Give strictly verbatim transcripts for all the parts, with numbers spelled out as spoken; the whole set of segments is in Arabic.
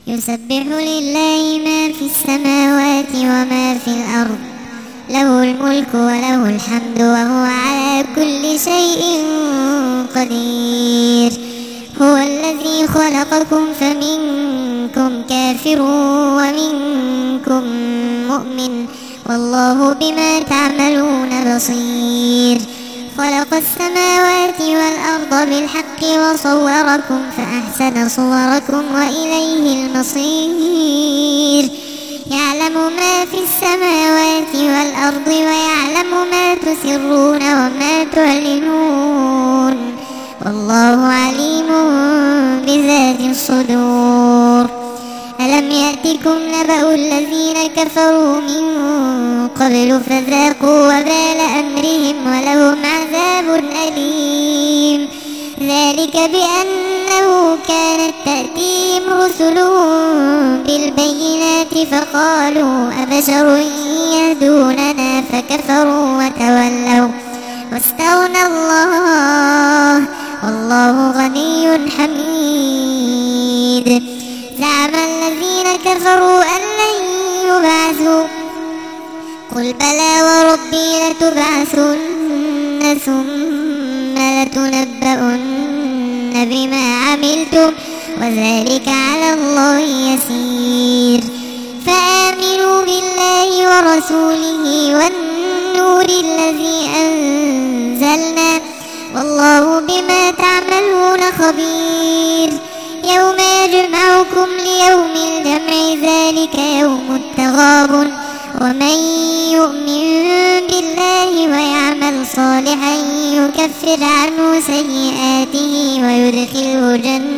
يسبح لله ما في السماوات وما في الأرض، له الملك وله الحمد وهو على كل شيء قدير. هو الذي خلقكم فمنكم كافر ومنكم مؤمن، والله بما تعملون بصير. خلق السماوات والأرض بالحق وصوركم فأحسن صوركم وإليه المصير. يعلم ما في السماوات والأرض ويعلم ما تسرون وما تعلنون، والله عليم بذات الصدور. ألم يأتكم نبأ الذين كفروا من قبل فذاقوا وبال أمرهم ولهم عذاب أليم. ذلك بأنه كانت تأتيهم رسلهم بالبينات فقالوا أبشر يهدوننا فكفروا وتولوا واستغنى الله والله غني حميد. زعم الذين كفروا أن لن يبعثوا، قل بلى وربي لتبعثن ثم لتنبؤن بما عملتم وذلك على الله يسير. فآمنوا بالله ورسوله والنور الذي أنزلنا والله بما تعملون خبير. يوم يجمعكم ليوم الجمع ذلك يوم التغابن، ومن يؤمن بالله ويعمل صالحا يكفر عنه سيئاته ويدخله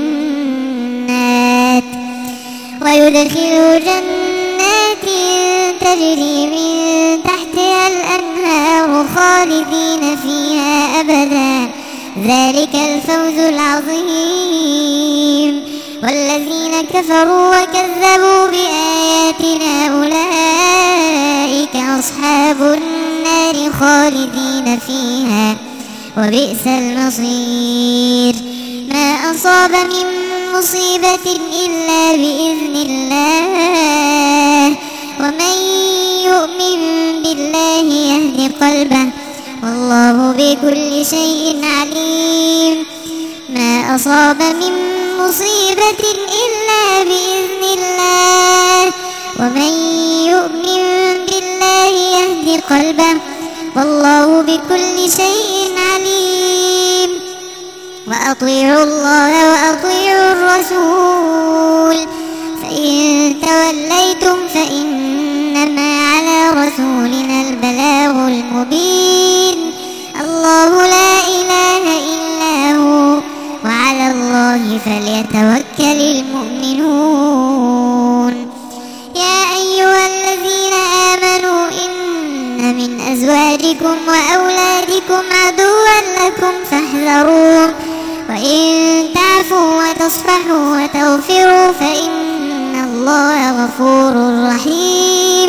جنات ويدخله جنات تجري من تحتها الأنهار خالدين فيها أبدا، ذلك الفوز العظيم. والذين كفروا وكذبوا بآياتنا أولئك أصحاب النار خالدين فيها وبئس المصير. ما أصاب من مصيبة إلا بإذن الله، ومن يؤمن بالله يهد قلبه والله بكل شيء عليم. ما أصاب من مصيبة إلا بإذن الله، ومن يؤمن بالله يهد قلبه والله بكل شيء عليم. وأطيعوا الله وأطيعوا الرسول، فإن توليتم فإنما على رسولنا البلاغ المبين. الله لا إله إلا هو وعلى الله فليتوكل المؤمنون. يا أيها الذين آمنوا إن من أزواجكم وأولادكم عدوا لكم فاحذروهم، وإن تعفوا وتصفحوا وتغفروا فإن الله غفور رحيم.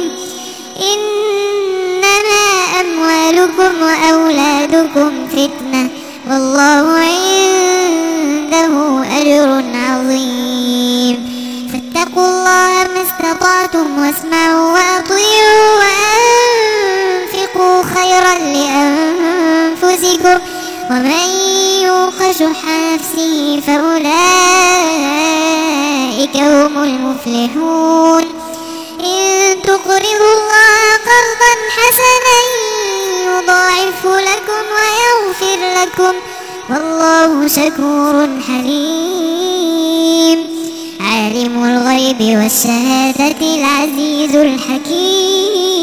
إنما أموالكم وأولادكم فتنة والله عنده أجر عظيم. فاتقوا الله ما استطعتم واسمعوا وأطيعوا وأنفقوا خيرا لأنفسكم، ومن يوق شح نفسه فأولئك هم المفلحون. إن تقرضوا الله قرضا حسنا يضاعفه لكم ويغفر لكم والله شكور حليم. عالم الغيب والشهادة العزيز الحكيم.